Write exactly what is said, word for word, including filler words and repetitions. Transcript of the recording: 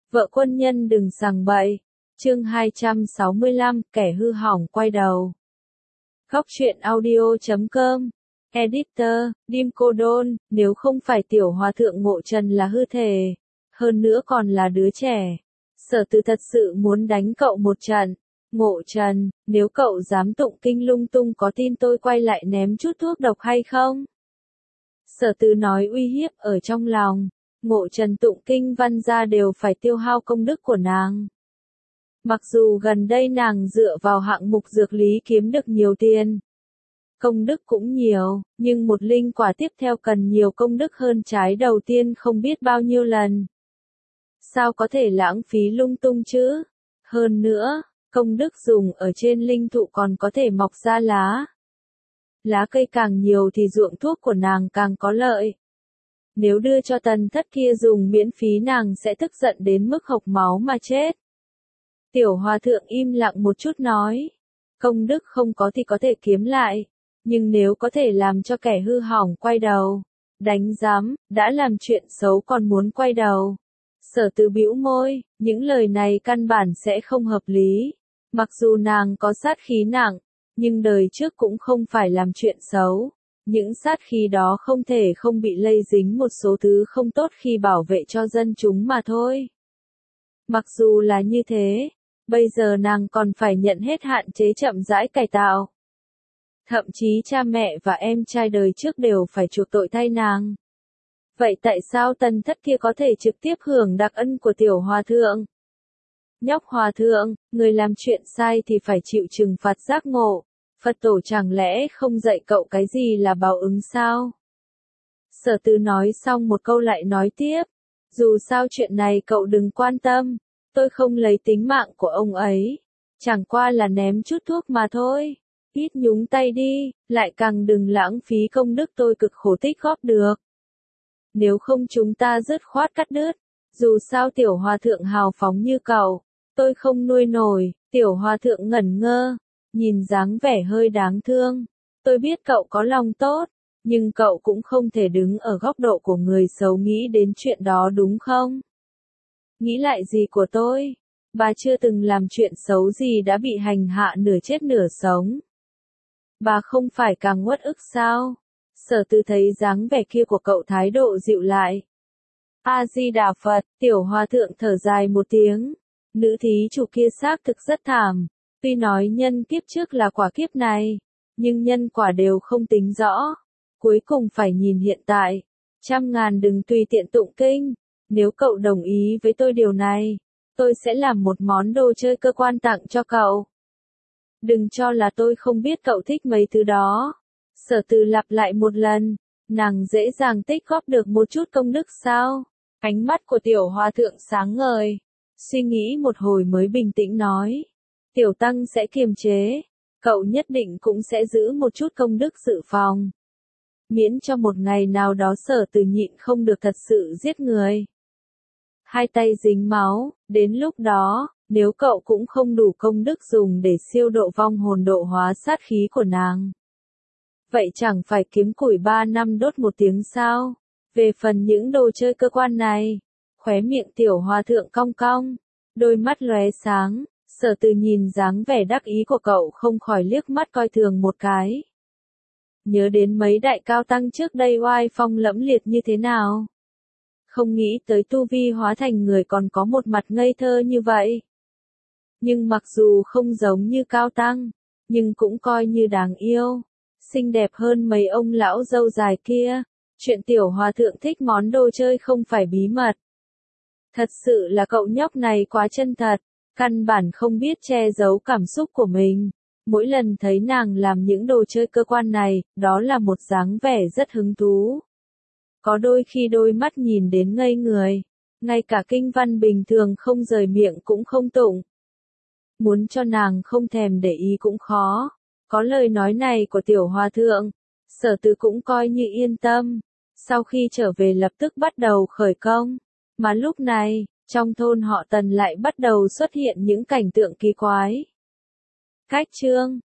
Vợ quân nhân đừng sằng bậy. Chương hai trăm sáu mươi lăm, kẻ hư hỏng quay đầu. Góc truyện audio chấm com. Editor, Dim Cô Đôn, nếu không phải tiểu hòa thượng Ngộ Trần là hư thể, hơn nữa còn là đứa trẻ, Sở Từ thật sự muốn đánh cậu một trận. Ngộ Trần, nếu cậu dám tụng kinh lung tung có tin tôi quay lại ném chút thuốc độc hay không? Sở Từ nói uy hiếp ở trong lòng. Ngộ Trần tụng kinh văn ra đều phải tiêu hao công đức của nàng. Mặc dù gần đây nàng dựa vào hạng mục dược lý kiếm được nhiều tiền, công đức cũng nhiều, nhưng một linh quả tiếp theo cần nhiều công đức hơn trái đầu tiên không biết bao nhiêu lần. Sao có thể lãng phí lung tung chứ? Hơn nữa, công đức dùng ở trên linh thụ còn có thể mọc ra lá. Lá cây càng nhiều thì ruộng thuốc của nàng càng có lợi. Nếu đưa cho tần thất kia dùng miễn phí nàng sẽ tức giận đến mức hộc máu mà chết. Tiểu hòa thượng im lặng một chút nói. Công đức không có thì có thể kiếm lại. Nhưng nếu có thể làm cho kẻ hư hỏng quay đầu. Đánh giám, đã làm chuyện xấu còn muốn quay đầu. Sở Từ bĩu môi, những lời này căn bản sẽ không hợp lý. Mặc dù nàng có sát khí nặng, nhưng đời trước cũng không phải làm chuyện xấu. Những sát khí đó không thể không bị lây dính một số thứ không tốt khi bảo vệ cho dân chúng mà thôi. Mặc dù là như thế, bây giờ nàng còn phải nhận hết hạn chế chậm rãi cải tạo. Thậm chí cha mẹ và em trai đời trước đều phải chuộc tội thay nàng. Vậy tại sao tần thất kia có thể trực tiếp hưởng đặc ân của tiểu hòa thượng? Nhóc hòa thượng, người làm chuyện sai thì phải chịu trừng phạt giác ngộ. Phật tổ chẳng lẽ không dạy cậu cái gì là báo ứng sao? Sở Từ nói xong một câu lại nói tiếp. Dù sao chuyện này cậu đừng quan tâm. Tôi không lấy tính mạng của ông ấy. Chẳng qua là ném chút thuốc mà thôi. Ít nhúng tay đi, lại càng đừng lãng phí công đức tôi cực khổ tích góp được. Nếu không chúng ta dứt khoát cắt đứt. Dù sao tiểu hòa thượng hào phóng như cậu, tôi không nuôi nổi. Tiểu hòa thượng ngẩn ngơ. Nhìn dáng vẻ hơi đáng thương. Tôi biết cậu có lòng tốt, nhưng cậu cũng không thể đứng ở góc độ của người xấu nghĩ đến chuyện đó đúng không? Nghĩ lại gì của tôi? Bà chưa từng làm chuyện xấu gì đã bị hành hạ nửa chết nửa sống. Bà không phải càng uất ức sao? Sở Từ thấy dáng vẻ kia của cậu thái độ dịu lại. A-di-đà Phật, tiểu hòa thượng thở dài một tiếng. Nữ thí chủ kia xác thực rất thảm. Tuy nói nhân kiếp trước là quả kiếp này, nhưng nhân quả đều không tính rõ. Cuối cùng phải nhìn hiện tại. Trăm ngàn đừng tùy tiện tụng kinh. Nếu cậu đồng ý với tôi điều này, tôi sẽ làm một món đồ chơi cơ quan tặng cho cậu. Đừng cho là tôi không biết cậu thích mấy thứ đó. Sở Từ lặp lại một lần, nàng dễ dàng tích góp được một chút công đức sao? Ánh mắt của tiểu hòa thượng sáng ngời. Suy nghĩ một hồi mới bình tĩnh nói. Tiểu tăng sẽ kiềm chế, cậu nhất định cũng sẽ giữ một chút công đức dự phòng. Miễn cho một ngày nào đó Sở Từ nhịn không được thật sự giết người. Hai tay dính máu, đến lúc đó, nếu cậu cũng không đủ công đức dùng để siêu độ vong hồn độ hóa sát khí của nàng. Vậy chẳng phải kiếm củi ba năm đốt một tiếng sao? Về phần những đồ chơi cơ quan này, khóe miệng tiểu hòa thượng cong cong, đôi mắt lóe sáng. Sở Từ nhìn dáng vẻ đắc ý của cậu không khỏi liếc mắt coi thường một cái. Nhớ đến mấy đại cao tăng trước đây oai phong lẫm liệt như thế nào. Không nghĩ tới tu vi hóa thành người còn có một mặt ngây thơ như vậy. Nhưng mặc dù không giống như cao tăng, nhưng cũng coi như đáng yêu. Xinh đẹp hơn mấy ông lão râu dài kia. Chuyện tiểu hòa thượng thích món đồ chơi không phải bí mật. Thật sự là cậu nhóc này quá chân thật. Căn bản không biết che giấu cảm xúc của mình. Mỗi lần thấy nàng làm những đồ chơi cơ quan này, đó là một dáng vẻ rất hứng thú. Có đôi khi đôi mắt nhìn đến ngây người. Ngay cả kinh văn bình thường không rời miệng cũng không tụng. Muốn cho nàng không thèm để ý cũng khó. Có lời nói này của tiểu hòa thượng, Sở Từ cũng coi như yên tâm. Sau khi trở về lập tức bắt đầu khởi công. Mà lúc này, trong thôn họ Tần lại bắt đầu xuất hiện những cảnh tượng kỳ quái. Cách chương